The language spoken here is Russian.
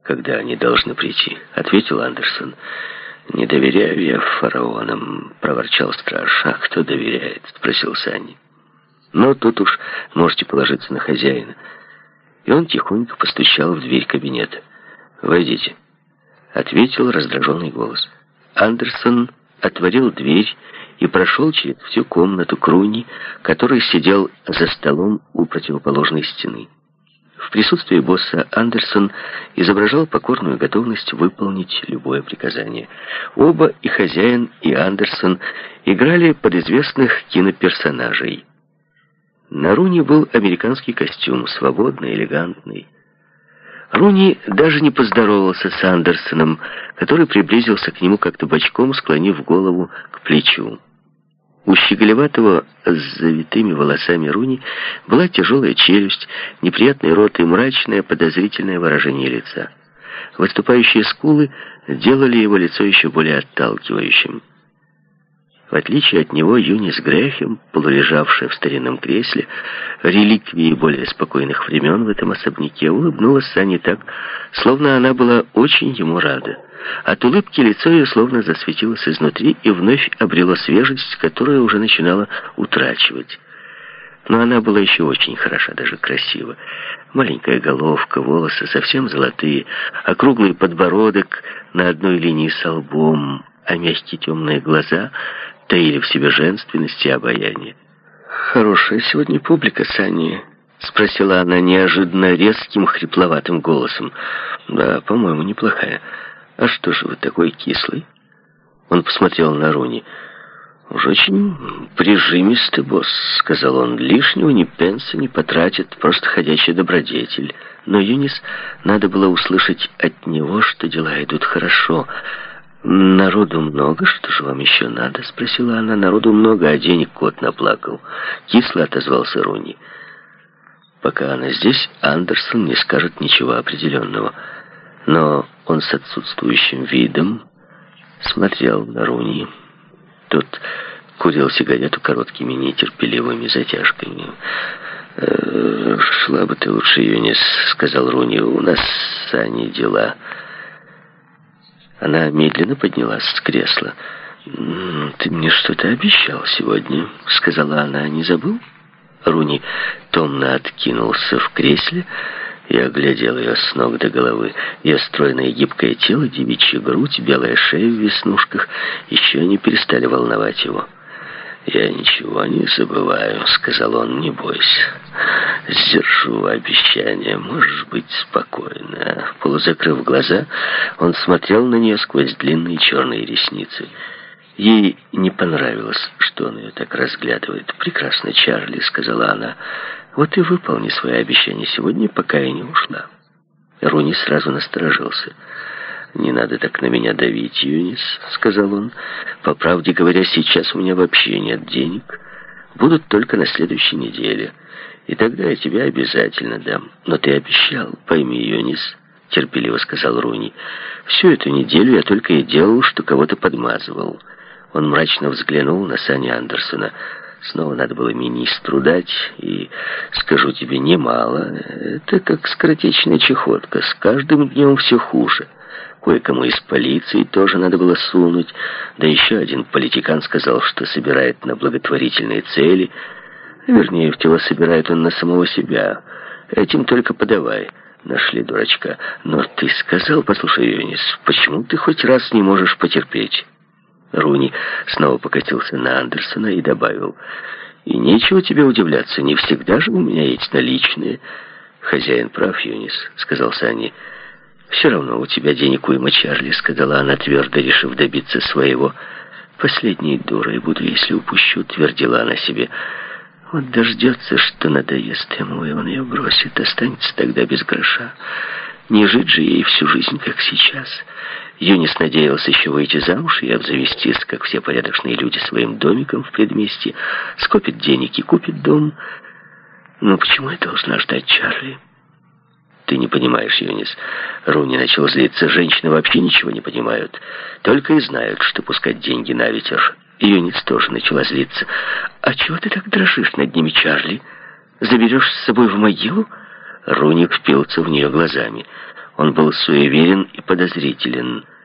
когда они должны прийти», — ответил Андерсон. «Не доверяю я фараонам», — проворчал страж. «А кто доверяет?» — спросил Санни. «Но тут уж можете положиться на хозяина». И он тихонько постучал в дверь кабинета. «Войдите», — ответил раздраженный голос. Андерсон отворил дверь и прошел через всю комнату к Руни, который сидел за столом у противоположной стены. В присутствии босса Андерсон изображал покорную готовность выполнить любое приказание. Оба, и хозяин, и Андерсон, играли под известных киноперсонажей. На Руни был американский костюм, свободный, элегантный. Руни даже не поздоровался с Андерсоном, который приблизился к нему как-то бочком, склонив голову к плечу. У щеголеватого с завитыми волосами Руни была тяжелая челюсть, неприятный рот и мрачное подозрительное выражение лица. Выступающие скулы делали его лицо еще более отталкивающим. В отличие от него, Юнис Грэхэм, полулежавшая в старинном кресле, реликвии более спокойных времен в этом особняке, улыбнулась Санни так, словно она была очень ему рада. От улыбки лицо ее словно засветилось изнутри и вновь обрело свежесть, которую уже начинала утрачивать. Но она была еще очень хороша, даже красива. Маленькая головка, волосы совсем золотые, округлый подбородок на одной линии с лбом, а мягкие темные глаза таили в себе женственность и обаяние. «Хорошая сегодня публика, Санни?» — спросила она неожиданно резким, хрипловатым голосом. «Да, по-моему, неплохая. А что же вы такой кислый?» Он посмотрел на Руни. «Уж очень прижимистый босс», — сказал он. «Лишнего ни пенса не потратит, просто ходячий добродетель». Но Юнис надо было услышать от него, что дела идут хорошо. «Народу много, что же вам еще надо?» — спросила она. «Народу много, а денег кот наплакал». Кисло отозвался Руни. «Пока она здесь, Андерсон не скажет ничего определенного». Но он с отсутствующим видом смотрел на Руни. Тот курил сигарету короткими нетерпеливыми затяжками. «Шла бы ты лучше, Юнис», — сказал Руни. «У нас с Аней дела». Она медленно поднялась с кресла. «Ты мне что-то обещал сегодня», — сказала она. «Не забыл?» Руни томно откинулся в кресле и оглядел ее с ног до головы. Ее стройное гибкое тело, девичья грудь, белая шея в веснушках еще не перестали волновать его. «Я ничего не забываю», — сказал он, — «не бойся. Сдержу обещание, можешь быть спокойна». Полузакрыв глаза, он смотрел на нее сквозь длинные черные ресницы. Ей не понравилось, что он ее так разглядывает. «Прекрасно, Чарли», — сказала она. «Вот и выполни свое обещание сегодня, пока я не ушла». Руни сразу насторожился. «Не надо так на меня давить, Юнис», — сказал он. «По правде говоря, сейчас у меня вообще нет денег. Будут только на следующей неделе. И тогда я тебе обязательно дам. Но ты обещал, пойми, Юнис», — терпеливо сказал Руни. «Всю эту неделю я только и делал, что кого-то подмазывал». Он мрачно взглянул на Санни Андерсона. «Снова надо было министру дать, и, скажу тебе, немало. Это как скоротечная чехотка. С каждым днем все хуже. Кое-кому из полиции тоже надо было сунуть. Да еще один политикан сказал, что собирает на благотворительные цели. Вернее, всего собирает он на самого себя. Этим только подавай». Нашли дурачка. «Но ты сказал, послушай, Юнис, почему ты хоть раз не можешь потерпеть?» Руни снова покатился на Андерсона и добавил: «И нечего тебе удивляться, не всегда же у меня есть наличные». «Хозяин прав, Юнис», — сказал Санни. «Все равно у тебя денег уйма, Чарли», — сказала она, твердо решив добиться своего. «Последней дурой буду, если упущу», — твердила она себе. «Вот дождется, что надоест ему, и он ее бросит, останется тогда без гроша. Не жить же ей всю жизнь, как сейчас». Юнис надеялся еще выйти замуж и обзавестись, как все порядочные люди, своим домиком в предместье, скопит денег и купит дом. «Но почему я должна ждать, Чарли?» «Ты не понимаешь, Юнис». Руни начал злиться. «Женщины вообще ничего не понимают. Только и знают, что пускать деньги на ветер». Юнис тоже начала злиться. «А чего ты так дрожишь над ними, Чарли? Заберешь с собой в могилу?» Руни впился в нее глазами. Он был суеверен и подозрителен.